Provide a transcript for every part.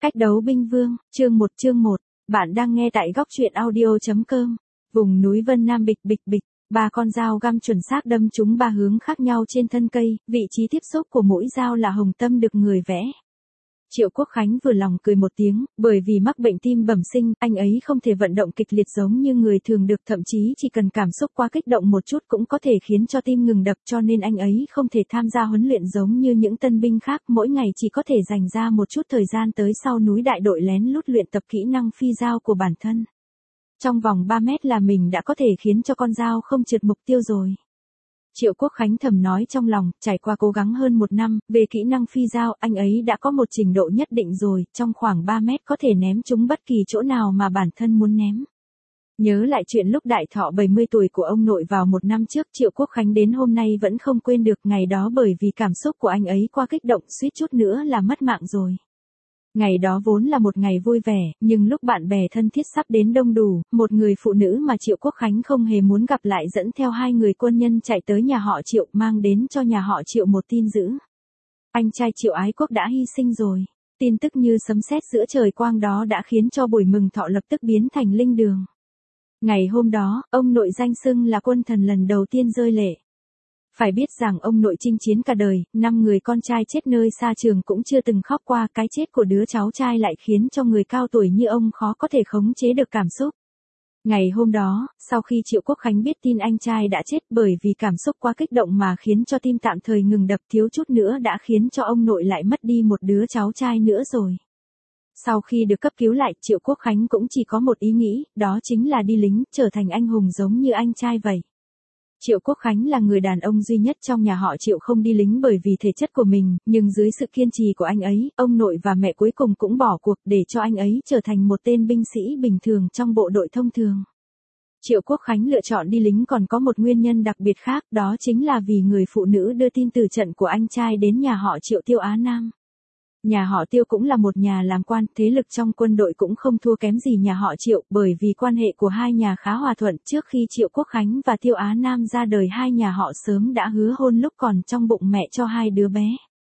Cách đấu binh vương, chương 1, bạn đang nghe tại góc truyện audio.com. Vùng núi Vân Nam bịch bịch bịch, ba con dao găm chuẩn xác đâm trúng ba hướng khác nhau trên thân cây, vị trí tiếp xúc của mỗi dao là hồng tâm được người vẽ. Triệu Quốc Khánh vừa lòng cười một tiếng, bởi vì mắc bệnh tim bẩm sinh, anh ấy không thể vận động kịch liệt giống như người thường được, thậm chí chỉ cần cảm xúc quá kích động một chút cũng có thể khiến cho tim ngừng đập, cho nên anh ấy không thể tham gia huấn luyện giống như những tân binh khác, mỗi ngày chỉ có thể dành ra một chút thời gian tới sau núi đại đội lén lút luyện tập kỹ năng phi dao của bản thân. Trong vòng 3 mét là mình đã có thể khiến cho con dao không trượt mục tiêu rồi. Triệu Quốc Khánh thầm nói trong lòng, trải qua cố gắng hơn 1 năm, về kỹ năng phi dao, anh ấy đã có một trình độ nhất định rồi, trong khoảng 3 mét có thể ném trúng bất kỳ chỗ nào mà bản thân muốn ném. Nhớ lại chuyện lúc đại thọ 70 tuổi của ông nội vào 1 năm trước, Triệu Quốc Khánh đến hôm nay vẫn không quên được ngày đó, bởi vì cảm xúc của anh ấy qua kích động suýt chút nữa là mất mạng rồi. Ngày đó vốn là một ngày vui vẻ, nhưng lúc bạn bè thân thiết sắp đến đông đủ, một người phụ nữ mà Triệu Quốc Khánh không hề muốn gặp lại dẫn theo 2 người quân nhân chạy tới nhà họ Triệu, mang đến cho nhà họ Triệu một tin dữ. Anh trai Triệu Ái Quốc đã hy sinh rồi. Tin tức như sấm sét giữa trời quang đó đã khiến cho buổi mừng thọ lập tức biến thành linh đường. Ngày hôm đó, ông nội danh xưng là quân thần lần đầu tiên rơi lệ. Phải biết rằng ông nội chinh chiến cả đời, 5 người con trai chết nơi xa trường cũng chưa từng khóc qua, cái chết của đứa cháu trai lại khiến cho người cao tuổi như ông khó có thể khống chế được cảm xúc. Ngày hôm đó, sau khi Triệu Quốc Khánh biết tin anh trai đã chết, bởi vì cảm xúc quá kích động mà khiến cho tim tạm thời ngừng đập, thiếu chút nữa đã khiến cho ông nội lại mất đi một đứa cháu trai nữa rồi. Sau khi được cấp cứu lại, Triệu Quốc Khánh cũng chỉ có một ý nghĩ, đó chính là đi lính, trở thành anh hùng giống như anh trai vậy. Triệu Quốc Khánh là người đàn ông duy nhất trong nhà họ Triệu không đi lính bởi vì thể chất của mình, nhưng dưới sự kiên trì của anh ấy, ông nội và mẹ cuối cùng cũng bỏ cuộc để cho anh ấy trở thành một tên binh sĩ bình thường trong bộ đội thông thường. Triệu Quốc Khánh lựa chọn đi lính còn có một nguyên nhân đặc biệt khác, đó chính là vì người phụ nữ đưa tin từ trận của anh trai đến nhà họ Triệu Tiêu Á Nam. Nhà họ Tiêu cũng là một nhà làm quan, thế lực trong quân đội cũng không thua kém gì nhà họ Triệu, bởi vì quan hệ của hai nhà khá hòa thuận. Trước khi Triệu Quốc Khánh và Tiêu Á Nam ra đời, hai nhà họ sớm đã hứa hôn lúc còn trong bụng mẹ cho 2 đứa bé.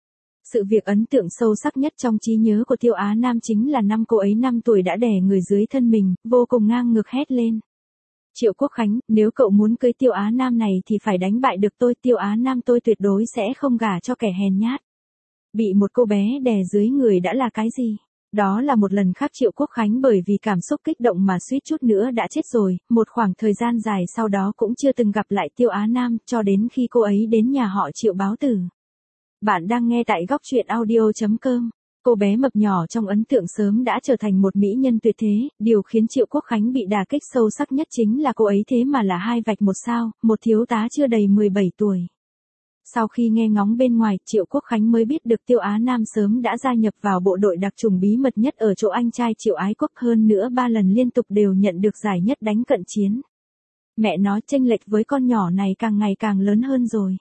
Sự việc ấn tượng sâu sắc nhất trong trí nhớ của Tiêu Á Nam chính là năm cô ấy 5 tuổi đã đẻ người dưới thân mình, vô cùng ngang ngược hét lên: Triệu Quốc Khánh, nếu cậu muốn cưới Tiêu Á Nam này thì phải đánh bại được tôi, Tiêu Á Nam tôi tuyệt đối sẽ không gả cho kẻ hèn nhát. Bị một cô bé đè dưới người đã là cái gì? Đó là một lần khác Triệu Quốc Khánh bởi vì cảm xúc kích động mà suýt chút nữa đã chết rồi, một khoảng thời gian dài sau đó cũng chưa từng gặp lại Tiêu Á Nam, cho đến khi cô ấy đến nhà họ Triệu báo tử. Bạn đang nghe tại góc truyện audio.com. Cô bé mập nhỏ trong ấn tượng sớm đã trở thành một mỹ nhân tuyệt thế, điều khiến Triệu Quốc Khánh bị đả kích sâu sắc nhất chính là cô ấy thế mà là 2 vạch 1 sao, một thiếu tá chưa đầy 17 tuổi. Sau khi nghe ngóng bên ngoài, Triệu Quốc Khánh mới biết được Tiêu Á Nam sớm đã gia nhập vào bộ đội đặc chủng bí mật nhất ở chỗ anh trai Triệu Ái Quốc, hơn nữa 3 lần liên tục đều nhận được giải nhất đánh cận chiến. Mẹ nói chênh lệch với con nhỏ này càng ngày càng lớn hơn rồi.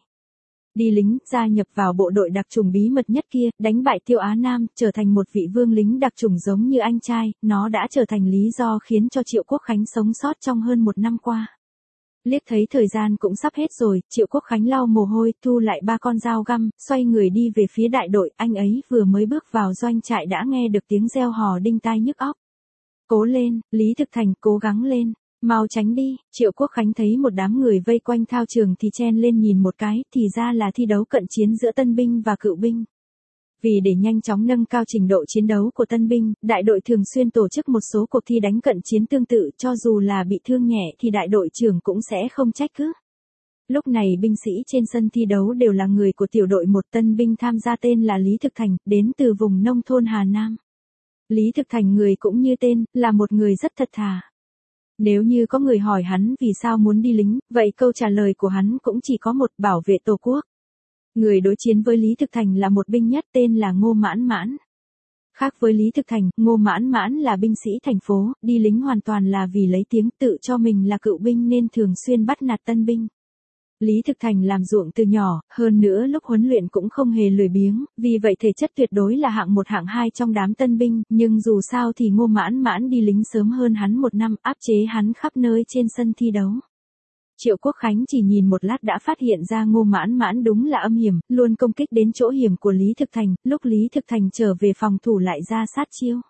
Đi lính, gia nhập vào bộ đội đặc chủng bí mật nhất kia, đánh bại Tiêu Á Nam, trở thành một vị vương lính đặc chủng giống như anh trai, nó đã trở thành lý do khiến cho Triệu Quốc Khánh sống sót trong hơn 1 năm qua. Liếc thấy thời gian cũng sắp hết rồi, Triệu Quốc Khánh lau mồ hôi, thu lại 3 con dao găm, xoay người đi về phía đại đội, anh ấy vừa mới bước vào doanh trại đã nghe được tiếng reo hò đinh tai nhức óc. Cố lên, Lý Thực Thành, cố gắng lên, mau tránh đi. Triệu Quốc Khánh thấy một đám người vây quanh thao trường thì chen lên nhìn một cái, thì ra là thi đấu cận chiến giữa tân binh và cựu binh. Vì để nhanh chóng nâng cao trình độ chiến đấu của tân binh, đại đội thường xuyên tổ chức một số cuộc thi đánh cận chiến tương tự, cho dù là bị thương nhẹ thì đại đội trưởng cũng sẽ không trách cứ. Lúc này binh sĩ trên sân thi đấu đều là người của tiểu đội 1, tân binh tham gia tên là Lý Thực Thành, đến từ vùng nông thôn Hà Nam. Lý Thực Thành người cũng như tên, là một người rất thật thà. Nếu như có người hỏi hắn vì sao muốn đi lính, vậy câu trả lời của hắn cũng chỉ có một: bảo vệ Tổ quốc. Người đối chiến với Lý Thực Thành là một binh nhất tên là Ngô Mãn Mãn. Khác với Lý Thực Thành, Ngô Mãn Mãn là binh sĩ thành phố, đi lính hoàn toàn là vì lấy tiếng, tự cho mình là cựu binh nên thường xuyên bắt nạt tân binh. Lý Thực Thành làm ruộng từ nhỏ, hơn nữa lúc huấn luyện cũng không hề lười biếng, vì vậy thể chất tuyệt đối là hạng 1 hạng 2 trong đám tân binh, nhưng dù sao thì Ngô Mãn Mãn đi lính sớm hơn hắn 1 năm, áp chế hắn khắp nơi trên sân thi đấu. Triệu Quốc Khánh chỉ nhìn một lát đã phát hiện ra Ngô Mãn Mãn đúng là âm hiểm, luôn công kích đến chỗ hiểm của Lý Thực Thành, lúc Lý Thực Thành trở về phòng thủ lại ra sát chiêu.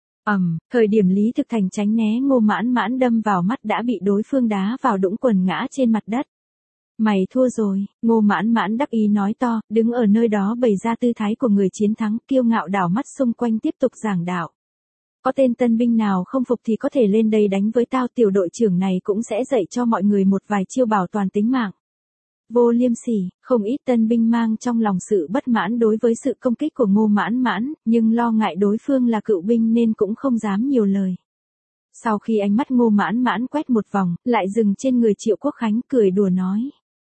Thời điểm Lý Thực Thành tránh né Ngô Mãn Mãn đâm vào mắt đã bị đối phương đá vào đũng quần ngã trên mặt đất. Mày thua rồi, Ngô Mãn Mãn đắc ý nói to, đứng ở nơi đó bày ra tư thái của người chiến thắng, kiêu ngạo đảo mắt xung quanh tiếp tục giảng đạo. Có tên tân binh nào không phục thì có thể lên đây đánh với tao, tiểu đội trưởng này cũng sẽ dạy cho mọi người một vài chiêu bảo toàn tính mạng. Vô liêm sỉ, không ít tân binh mang trong lòng sự bất mãn đối với sự công kích của Ngô Mãn Mãn, nhưng lo ngại đối phương là cựu binh nên cũng không dám nhiều lời. Sau khi ánh mắt Ngô Mãn Mãn quét một vòng, lại dừng trên người Triệu Quốc Khánh cười đùa nói.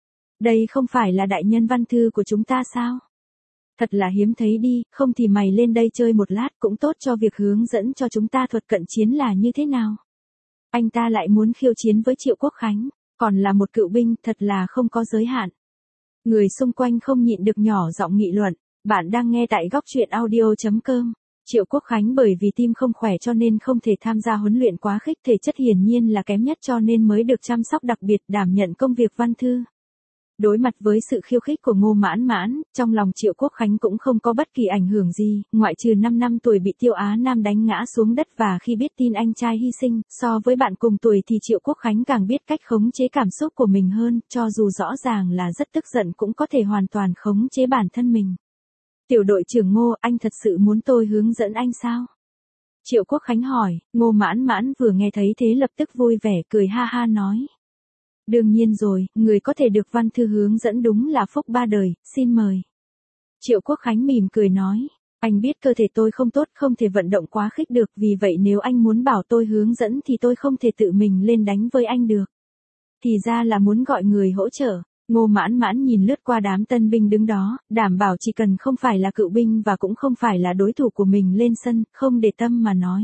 Đây không phải là đại nhân văn thư của chúng ta sao? Thật là hiếm thấy đi, không thì mày lên đây chơi một lát cũng tốt cho việc hướng dẫn cho chúng ta thuật cận chiến là như thế nào. Anh ta lại muốn khiêu chiến với Triệu Quốc Khánh, còn là một cựu binh, thật là không có giới hạn. Người xung quanh không nhịn được nhỏ giọng nghị luận, bạn đang nghe tại góc truyện audio.com. Triệu Quốc Khánh bởi vì tim không khỏe cho nên không thể tham gia huấn luyện quá khích, thể chất hiển nhiên là kém nhất cho nên mới được chăm sóc đặc biệt đảm nhận công việc văn thư. Đối mặt với sự khiêu khích của Ngô Mãn Mãn, trong lòng Triệu Quốc Khánh cũng không có bất kỳ ảnh hưởng gì, ngoại trừ 5 năm tuổi bị Tiêu Á Nam đánh ngã xuống đất và khi biết tin anh trai hy sinh, so với bạn cùng tuổi thì Triệu Quốc Khánh càng biết cách khống chế cảm xúc của mình hơn, cho dù rõ ràng là rất tức giận cũng có thể hoàn toàn khống chế bản thân mình. Tiểu đội trưởng Ngô, anh thật sự muốn tôi hướng dẫn anh sao? Triệu Quốc Khánh hỏi, Ngô Mãn Mãn vừa nghe thấy thế lập tức vui vẻ cười ha ha nói. Đương nhiên rồi, người có thể được văn thư hướng dẫn đúng là phúc ba đời, xin mời. Triệu Quốc Khánh mỉm cười nói, anh biết cơ thể tôi không tốt, không thể vận động quá khích được, vì vậy nếu anh muốn bảo tôi hướng dẫn thì tôi không thể tự mình lên đánh với anh được. Thì ra là muốn gọi người hỗ trợ. Ngô Mãn Mãn nhìn lướt qua đám tân binh đứng đó, đảm bảo chỉ cần không phải là cựu binh và cũng không phải là đối thủ của mình lên sân, không để tâm mà nói.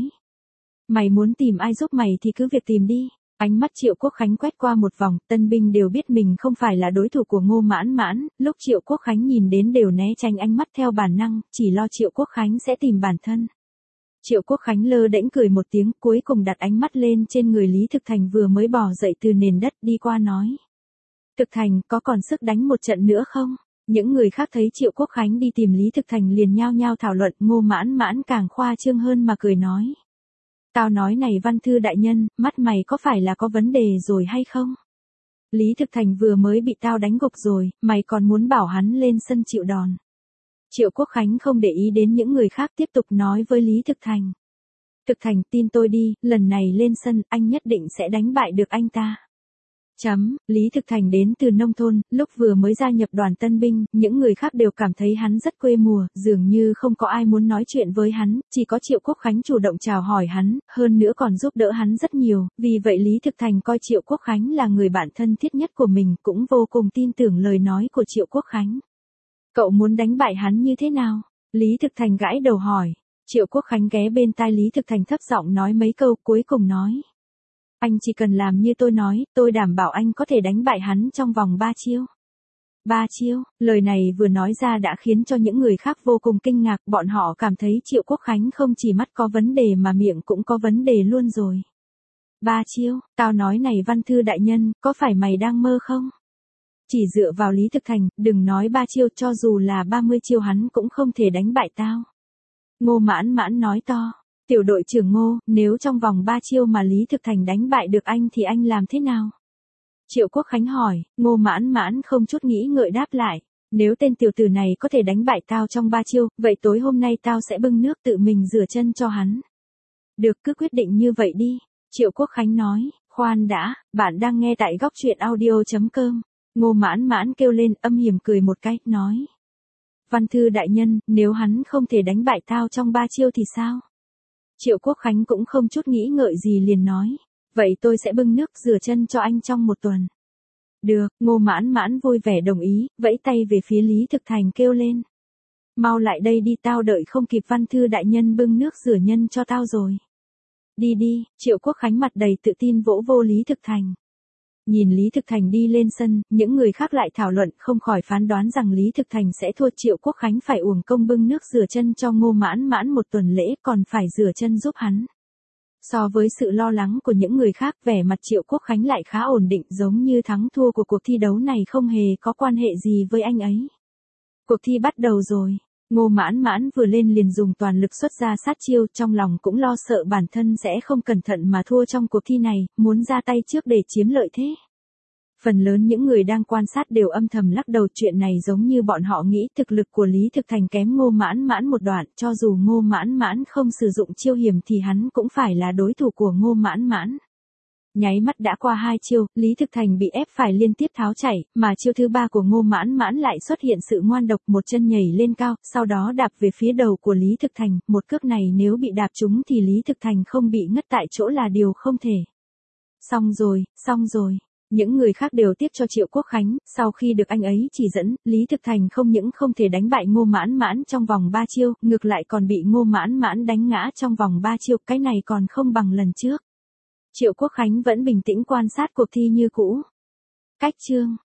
Mày muốn tìm ai giúp mày thì cứ việc tìm đi. Ánh mắt Triệu Quốc Khánh quét qua một vòng, tân binh đều biết mình không phải là đối thủ của Ngô Mãn Mãn, lúc Triệu Quốc Khánh nhìn đến đều né tránh ánh mắt theo bản năng, chỉ lo Triệu Quốc Khánh sẽ tìm bản thân. Triệu Quốc Khánh lơ đễnh cười một tiếng, cuối cùng đặt ánh mắt lên trên người Lý Thực Thành vừa mới bò dậy từ nền đất đi qua nói. Thực Thành, có còn sức đánh một trận nữa không? Những người khác thấy Triệu Quốc Khánh đi tìm Lý Thực Thành liền nhao nhao thảo luận, Ngô Mãn Mãn càng khoa trương hơn mà cười nói. Tao nói này văn thư đại nhân, mắt mày có phải là có vấn đề rồi hay không? Lý Thực Thành vừa mới bị tao đánh gục rồi, mày còn muốn bảo hắn lên sân chịu đòn. Triệu Quốc Khánh không để ý đến những người khác tiếp tục nói với Lý Thực Thành. Thực Thành, tin tôi đi, lần này lên sân, anh nhất định sẽ đánh bại được anh ta. Lý Thực Thành đến từ nông thôn, lúc vừa mới gia nhập đoàn tân binh, những người khác đều cảm thấy hắn rất quê mùa, dường như không có ai muốn nói chuyện với hắn, chỉ có Triệu Quốc Khánh chủ động chào hỏi hắn, hơn nữa còn giúp đỡ hắn rất nhiều, vì vậy Lý Thực Thành coi Triệu Quốc Khánh là người bạn thân thiết nhất của mình, cũng vô cùng tin tưởng lời nói của Triệu Quốc Khánh. Cậu muốn đánh bại hắn như thế nào? Lý Thực Thành gãi đầu hỏi. Triệu Quốc Khánh ghé bên tai Lý Thực Thành thấp giọng nói mấy câu, cuối cùng nói. Anh chỉ cần làm như tôi nói, tôi đảm bảo anh có thể đánh bại hắn trong vòng 3 chiêu. 3 chiêu, lời này vừa nói ra đã khiến cho những người khác vô cùng kinh ngạc, bọn họ cảm thấy Triệu Quốc Khánh không chỉ mắt có vấn đề mà miệng cũng có vấn đề luôn rồi. 3 chiêu, tao nói này văn thư đại nhân, có phải mày đang mơ không? Chỉ dựa vào Lý Thực Thành, đừng nói 3 chiêu, cho dù là 30 chiêu hắn cũng không thể đánh bại tao. Ngô Mãn Mãn nói to. Tiểu đội trưởng Ngô, nếu trong vòng 3 chiêu mà Lý Thực Thành đánh bại được anh thì anh làm thế nào? Triệu Quốc Khánh hỏi, Ngô Mãn Mãn không chút nghĩ ngợi đáp lại. Nếu tên tiểu tử này có thể đánh bại tao trong 3 chiêu, vậy tối hôm nay tao sẽ bưng nước tự mình rửa chân cho hắn. Được, cứ quyết định như vậy đi. Triệu Quốc Khánh nói, khoan đã, bạn đang nghe tại góc truyện audio.com. Ngô Mãn Mãn kêu lên âm hiểm cười một cái, nói. Văn thư đại nhân, nếu hắn không thể đánh bại tao trong 3 chiêu thì sao? Triệu Quốc Khánh cũng không chút nghĩ ngợi gì liền nói. Vậy tôi sẽ bưng nước rửa chân cho anh trong 1 tuần. Được, Ngô Mãn Mãn vui vẻ đồng ý, vẫy tay về phía Lý Thực Thành kêu lên. Mau lại đây đi, tao đợi không kịp văn thư đại nhân bưng nước rửa nhân cho tao rồi. Đi đi, Triệu Quốc Khánh mặt đầy tự tin vỗ vô Lý Thực Thành. Nhìn Lý Thực Thành đi lên sân, những người khác lại thảo luận, không khỏi phán đoán rằng Lý Thực Thành sẽ thua. Triệu Quốc Khánh phải uổng công bưng nước rửa chân cho Ngô Mãn Mãn 1 tuần lễ, còn phải rửa chân giúp hắn. So với sự lo lắng của những người khác, vẻ mặt Triệu Quốc Khánh lại khá ổn định, giống như thắng thua của cuộc thi đấu này không hề có quan hệ gì với anh ấy. Cuộc thi bắt đầu rồi. Ngô Mãn Mãn vừa lên liền dùng toàn lực xuất ra sát chiêu, trong lòng cũng lo sợ bản thân sẽ không cẩn thận mà thua trong cuộc thi này, muốn ra tay trước để chiếm lợi thế. Phần lớn những người đang quan sát đều âm thầm lắc đầu, chuyện này giống như bọn họ nghĩ thực lực của Lý Thực Thành kém Ngô Mãn Mãn một đoạn, cho dù Ngô Mãn Mãn không sử dụng chiêu hiểm thì hắn cũng phải là đối thủ của Ngô Mãn Mãn. Nháy mắt đã qua 2 chiêu, Lý Thực Thành bị ép phải liên tiếp tháo chạy, mà chiêu thứ 3 của Ngô Mãn Mãn lại xuất hiện sự ngoan độc, một chân nhảy lên cao, sau đó đạp về phía đầu của Lý Thực Thành, một cước này nếu bị đạp trúng thì Lý Thực Thành không bị ngất tại chỗ là điều không thể. Xong rồi, xong rồi. Những người khác đều tiếc cho Triệu Quốc Khánh, sau khi được anh ấy chỉ dẫn, Lý Thực Thành không những không thể đánh bại Ngô Mãn Mãn trong vòng 3 chiêu, ngược lại còn bị Ngô Mãn Mãn đánh ngã trong vòng 3 chiêu, cái này còn không bằng lần trước. Triệu Quốc Khánh vẫn bình tĩnh quan sát cuộc thi như cũ. Cách chương